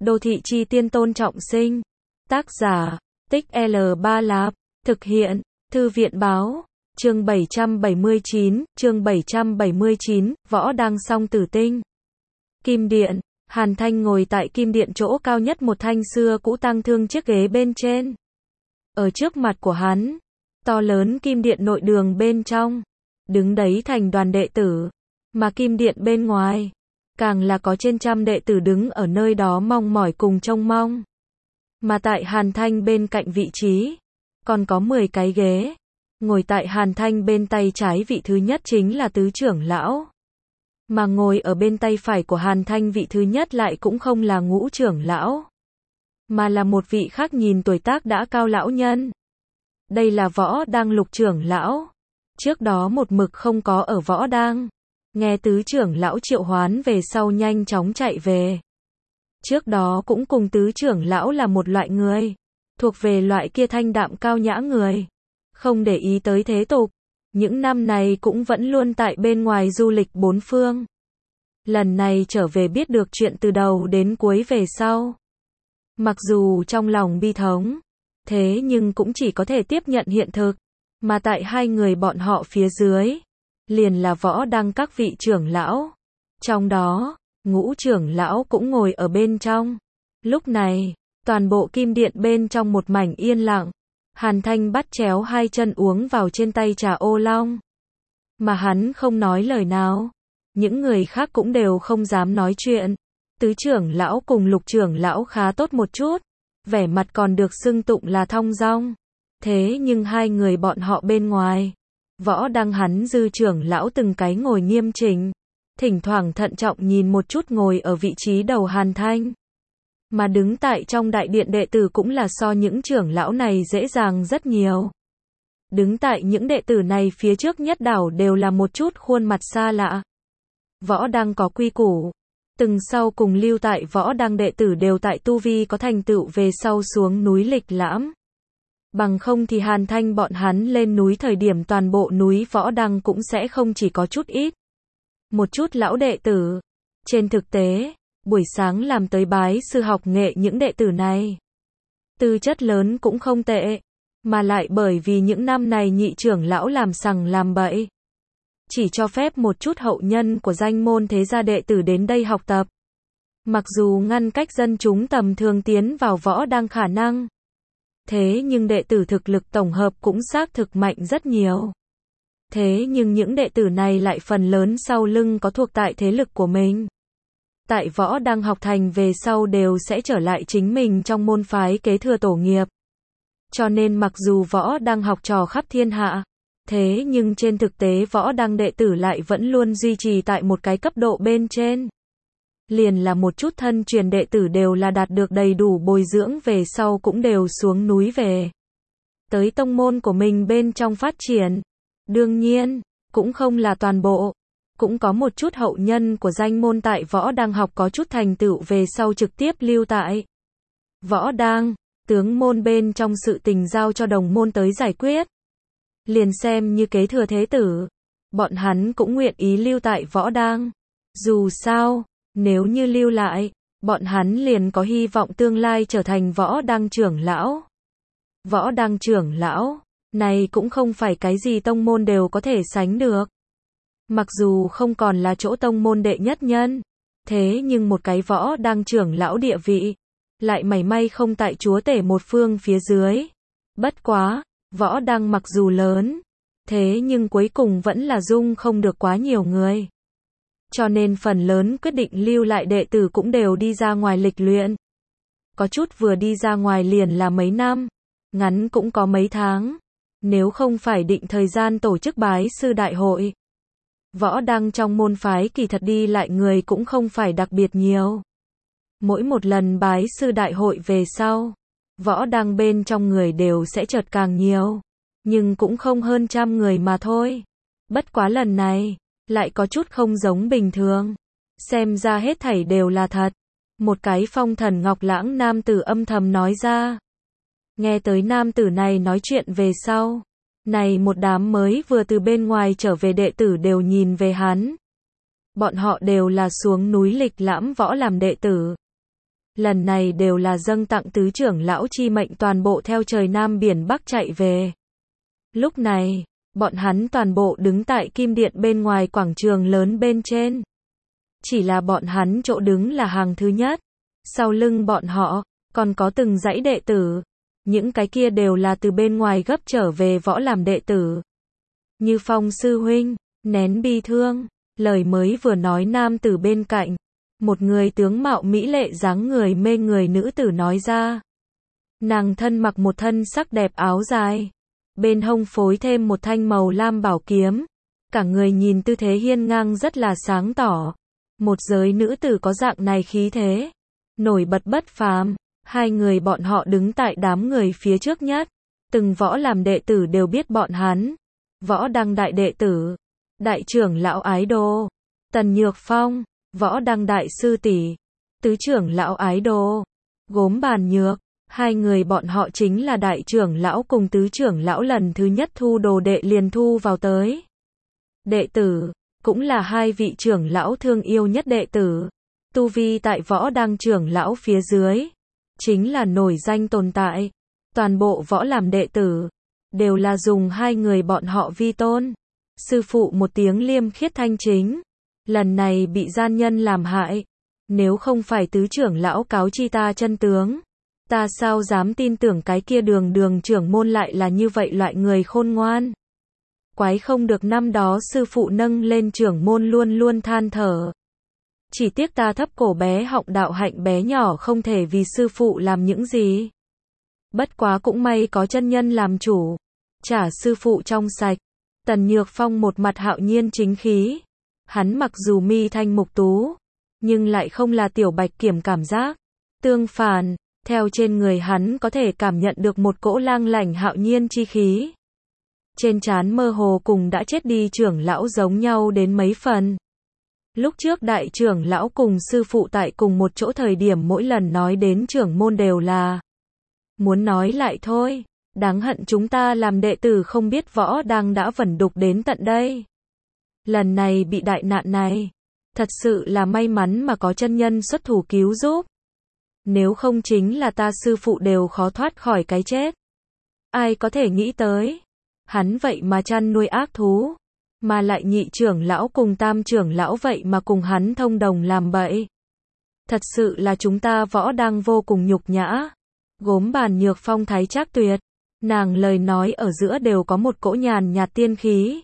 Đô thị chi tiên Tôn Trọng Sinh. Tác giả, Tích L Ba Lạp. Thực hiện, Thư viện báo. Chương 779, Võ Đăng song tử tinh. Kim điện. Hàn Thanh ngồi tại kim điện chỗ cao nhất một thanh xưa cũ tang thương chiếc ghế bên trên. Ở trước mặt của hắn, to lớn kim điện nội đường bên trong, đứng đấy thành đoàn đệ tử, mà kim điện bên ngoài, càng là có trên trăm đệ tử đứng ở nơi đó mong mỏi cùng trông mong. Mà tại Hàn Thanh bên cạnh vị trí, còn có 10 cái ghế. Ngồi tại Hàn Thanh bên tay trái vị thứ nhất chính là tứ trưởng lão. Mà ngồi ở bên tay phải của Hàn Thanh vị thứ nhất lại cũng không là ngũ trưởng lão, mà là một vị khác nhìn tuổi tác đã cao lão nhân. Đây là Võ Đăng lục trưởng lão. Trước đó một mực không có ở Võ Đăng. Nghe tứ trưởng lão triệu hoán về sau nhanh chóng chạy về. Trước đó cũng cùng tứ trưởng lão là một loại người, thuộc về loại kia thanh đạm cao nhã người, không để ý tới thế tục. Những năm này cũng vẫn luôn tại bên ngoài du lịch bốn phương. Lần này trở về biết được chuyện từ đầu đến cuối về sau. Mặc dù trong lòng bi thống, thế nhưng cũng chỉ có thể tiếp nhận hiện thực. Mà tại hai người bọn họ phía dưới, liền là Võ Đăng các vị trưởng lão. Trong đó, ngũ trưởng lão cũng ngồi ở bên trong. Lúc này, toàn bộ kim điện bên trong một mảnh yên lặng. Hàn Thanh bắt chéo hai chân uống vào trên tay trà ô long. Mà hắn không nói lời nào. Những người khác cũng đều không dám nói chuyện. Tứ trưởng lão cùng lục trưởng lão khá tốt một chút. Vẻ mặt còn được xưng tụng là thong dong. Thế nhưng hai người bọn họ bên ngoài, Võ Đăng hắn dư trưởng lão từng cái ngồi nghiêm chỉnh. Thỉnh thoảng thận trọng nhìn một chút ngồi ở vị trí đầu Hàn Thanh. Mà đứng tại trong đại điện đệ tử cũng là so những trưởng lão này dễ dàng rất nhiều. Đứng tại những đệ tử này phía trước nhất đảo đều là một chút khuôn mặt xa lạ. Võ Đăng có quy củ. Từng sau cùng lưu tại Võ Đăng đệ tử đều tại tu vi có thành tựu về sau xuống núi lịch lãm. Bằng không thì Hàn Thanh bọn hắn lên núi thời điểm toàn bộ núi Võ Đăng cũng sẽ không chỉ có chút ít. Một chút lão đệ tử. Trên thực tế, buổi sáng làm tới bái sư học nghệ những đệ tử này, tư chất lớn cũng không tệ, mà lại bởi vì những năm này nhị trưởng lão làm sằng làm bậy, chỉ cho phép một chút hậu nhân của danh môn thế gia đệ tử đến đây học tập. Mặc dù ngăn cách dân chúng tầm thường tiến vào Võ Đăng khả năng, thế nhưng đệ tử thực lực tổng hợp cũng xác thực mạnh rất nhiều. Thế nhưng những đệ tử này lại phần lớn sau lưng có thuộc tại thế lực của mình. Tại Võ Đăng học thành về sau đều sẽ trở lại chính mình trong môn phái kế thừa tổ nghiệp. Cho nên mặc dù Võ Đăng học trò khắp thiên hạ, thế nhưng trên thực tế Võ Đăng đệ tử lại vẫn luôn duy trì tại một cái cấp độ bên trên. Liền là một chút thân truyền đệ tử đều là đạt được đầy đủ bồi dưỡng về sau cũng đều xuống núi về. Tới tông môn của mình bên trong phát triển. Đương nhiên, cũng không là toàn bộ. Cũng có một chút hậu nhân của danh môn tại Võ Đăng học có chút thành tựu về sau trực tiếp lưu tại Võ Đăng, tướng môn bên trong sự tình giao cho đồng môn tới giải quyết. Liền xem như kế thừa thế tử, bọn hắn cũng nguyện ý lưu tại Võ Đăng. Dù sao, nếu như lưu lại, bọn hắn liền có hy vọng tương lai trở thành Võ Đăng trưởng lão. Võ Đăng trưởng lão, này cũng không phải cái gì tông môn đều có thể sánh được. Mặc dù không còn là chỗ tông môn đệ nhất nhân, thế nhưng một cái Võ Đăng trưởng lão địa vị, lại mảy may không tại chúa tể một phương phía dưới. Bất quá, Võ Đăng mặc dù lớn, thế nhưng cuối cùng vẫn là dung không được quá nhiều người. Cho nên phần lớn quyết định lưu lại đệ tử cũng đều đi ra ngoài lịch luyện. Có chút vừa đi ra ngoài liền là mấy năm, ngắn cũng có mấy tháng. Nếu không phải định thời gian tổ chức bái sư đại hội. Võ Đăng trong môn phái kỳ thật đi lại người cũng không phải đặc biệt nhiều. Mỗi một lần bái sư đại hội về sau, Võ Đăng bên trong người đều sẽ chợt càng nhiều. Nhưng cũng không hơn 100 người mà thôi. Bất quá lần này, lại có chút không giống bình thường. Xem ra hết thảy đều là thật. Một cái phong thần ngọc lãng nam tử âm thầm nói ra. Nghe tới nam tử này nói chuyện về sau. Này một đám mới vừa từ bên ngoài trở về đệ tử đều nhìn về hắn. Bọn họ đều là xuống núi lịch lãm võ làm đệ tử. lần này đều là dâng tặng tứ trưởng lão chi mệnh toàn bộ theo trời Nam biển Bắc chạy về. Lúc này, bọn hắn toàn bộ đứng tại kim điện bên ngoài quảng trường lớn bên trên. Chỉ là bọn hắn chỗ đứng là hàng thứ nhất. Sau lưng bọn họ, còn có từng dãy đệ tử. Những cái kia đều là từ bên ngoài gấp trở về võ làm đệ tử. Như Phong sư huynh, nén bi thương, lời mới vừa nói nam tử bên cạnh. Một người tướng mạo mỹ lệ dáng người mê người nữ tử nói ra. Nàng thân mặc một thân sắc đẹp áo dài. Bên hông phối thêm một thanh màu lam bảo kiếm. Cả người nhìn tư thế hiên ngang rất là sáng tỏ. Một giới nữ tử có dạng này khí thế. Nổi bật bất phàm. Hai người bọn họ đứng tại đám người phía trước nhất. Từng võ làm đệ tử đều biết bọn hắn. Võ đăng đại đệ tử. Đại trưởng lão ái đô. Tần Nhược Phong. Võ đăng đại sư tỷ. Tứ trưởng lão ái đô. Gốm Bàn Nhược. Hai người bọn họ chính là đại trưởng lão cùng tứ trưởng lão lần thứ nhất thu đồ đệ liền thu vào tới. Đệ tử. Cũng là hai vị trưởng lão thương yêu nhất đệ tử. Tu vi tại võ đăng trưởng lão phía dưới. Chính là nổi danh tồn tại. Toàn bộ võ làm đệ tử. Đều là dùng hai người bọn họ vi tôn. Sư phụ một tiếng liêm khiết thanh chính. Lần này bị gian nhân làm hại. Nếu không phải tứ trưởng lão cáo chi ta chân tướng. Ta sao dám tin tưởng cái kia đường trưởng môn lại là như vậy loại người khôn ngoan. Quái không được năm đó sư phụ nâng lên trưởng môn luôn luôn than thở. Chỉ tiếc ta thấp cổ bé họng đạo hạnh bé nhỏ không thể vì sư phụ làm những gì. Bất quá cũng may có chân nhân làm chủ. Trả sư phụ trong sạch. Tần Nhược Phong một mặt hạo nhiên chính khí. Hắn mặc dù mi thanh mục tú. Nhưng lại không là tiểu bạch kiểm cảm giác. Tương phản, theo trên người hắn có thể cảm nhận được một cỗ lang lảnh hạo nhiên chi khí. Trên trán mơ hồ cùng đã chết đi trưởng lão giống nhau đến mấy phần. Lúc trước đại trưởng lão cùng sư phụ tại cùng một chỗ thời điểm mỗi lần nói đến trưởng môn đều là muốn nói lại thôi, đáng hận chúng ta làm đệ tử không biết võ đang đã vẩn đục đến tận đây. Lần này bị đại nạn này, thật sự là may mắn mà có chân nhân xuất thủ cứu giúp. Nếu không chính là ta sư phụ đều khó thoát khỏi cái chết. Ai có thể nghĩ tới, hắn vậy mà chăn nuôi ác thú. Mà lại nhị trưởng lão cùng tam trưởng lão vậy mà cùng hắn thông đồng làm bậy. Thật sự là chúng ta võ đang vô cùng nhục nhã. Gốm Bàn Nhược phong thái trác tuyệt. Nàng lời nói ở giữa đều có một cỗ nhàn nhạt tiên khí.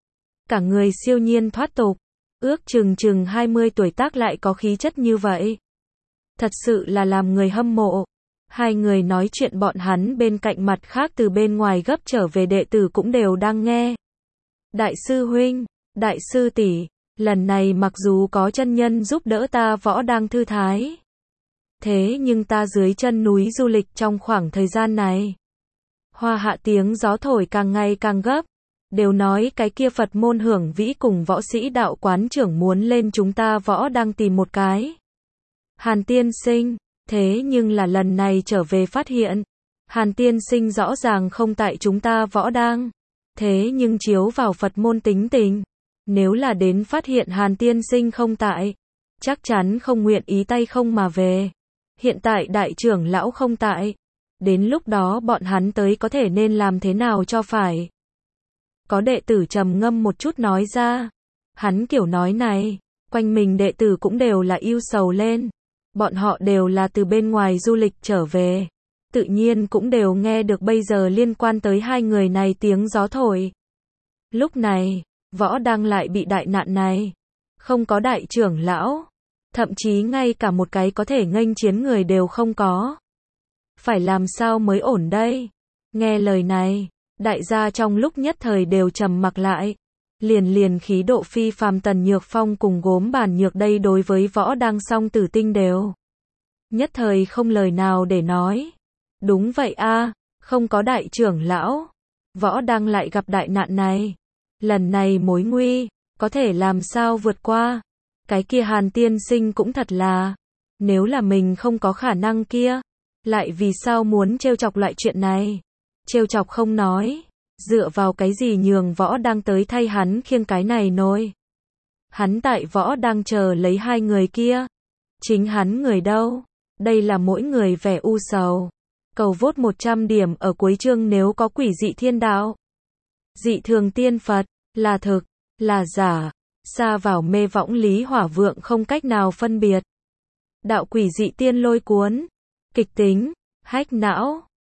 Cả người siêu nhiên thoát tục. Ước chừng 20 tuổi tác lại có khí chất như vậy. Thật sự là làm người hâm mộ. Hai người nói chuyện bọn hắn bên cạnh mặt khác từ bên ngoài gấp trở về đệ tử cũng đều đang nghe. Đại sư huynh, đại sư tỷ, lần này mặc dù có chân nhân giúp đỡ ta võ đang thư thái. Thế nhưng ta dưới chân núi du lịch trong khoảng thời gian này. Hoa hạ tiếng gió thổi càng ngày càng gấp. Đều nói cái kia Phật môn Hưởng Vĩ cùng võ sĩ đạo quán trưởng muốn lên chúng ta võ đang tìm một cái. Hàn tiên sinh, thế nhưng là lần này trở về phát hiện. Hàn tiên sinh rõ ràng không tại chúng ta võ đang. Thế nhưng chiếu vào Phật môn tính tình. Nếu là đến phát hiện Hàn tiên sinh không tại. Chắc chắn không nguyện ý tay không mà về. Hiện tại đại trưởng lão không tại. Đến lúc đó bọn hắn tới có thể nên làm thế nào cho phải. Có đệ tử trầm ngâm một chút nói ra. Hắn kiểu nói này. Quanh mình đệ tử cũng đều là ưu sầu lên. Bọn họ đều là từ bên ngoài du lịch trở về. Tự nhiên cũng đều nghe được bây giờ liên quan tới hai người này tiếng gió thổi. Lúc này, võ đang lại bị đại nạn này. Không có đại trưởng lão. Thậm chí ngay cả một cái có thể nghênh chiến người đều không có. Phải làm sao mới ổn đây? Nghe lời này, đại gia trong lúc nhất thời đều trầm mặc lại. Liền khí độ phi phàm Tần Nhược Phong cùng Gốm Bàn Nhược đây đối với võ đang song tử tinh đều. Nhất thời không lời nào để nói. Đúng vậy a, không có đại trưởng lão. Võ đang lại gặp đại nạn này. Lần này mối nguy, có thể làm sao vượt qua. Cái kia Hàn tiên sinh cũng thật là. Nếu là mình không có khả năng kia. Lại vì sao muốn trêu chọc loại chuyện này. Trêu chọc không nói. Dựa vào cái gì nhường võ đang tới thay hắn khiêng cái này nôi. Hắn tại võ đang chờ lấy hai người kia. Chính hắn người đâu. Đây là mỗi người vẻ u sầu. Cầu vote 100 điểm ở cuối chương nếu có quỷ dị thiên đạo. Dị thường tiên Phật, là thực, là giả, sa vào mê võng lý hỏa vượng không cách nào phân biệt. Đạo quỷ dị tiên lôi cuốn, kịch tính, hách não.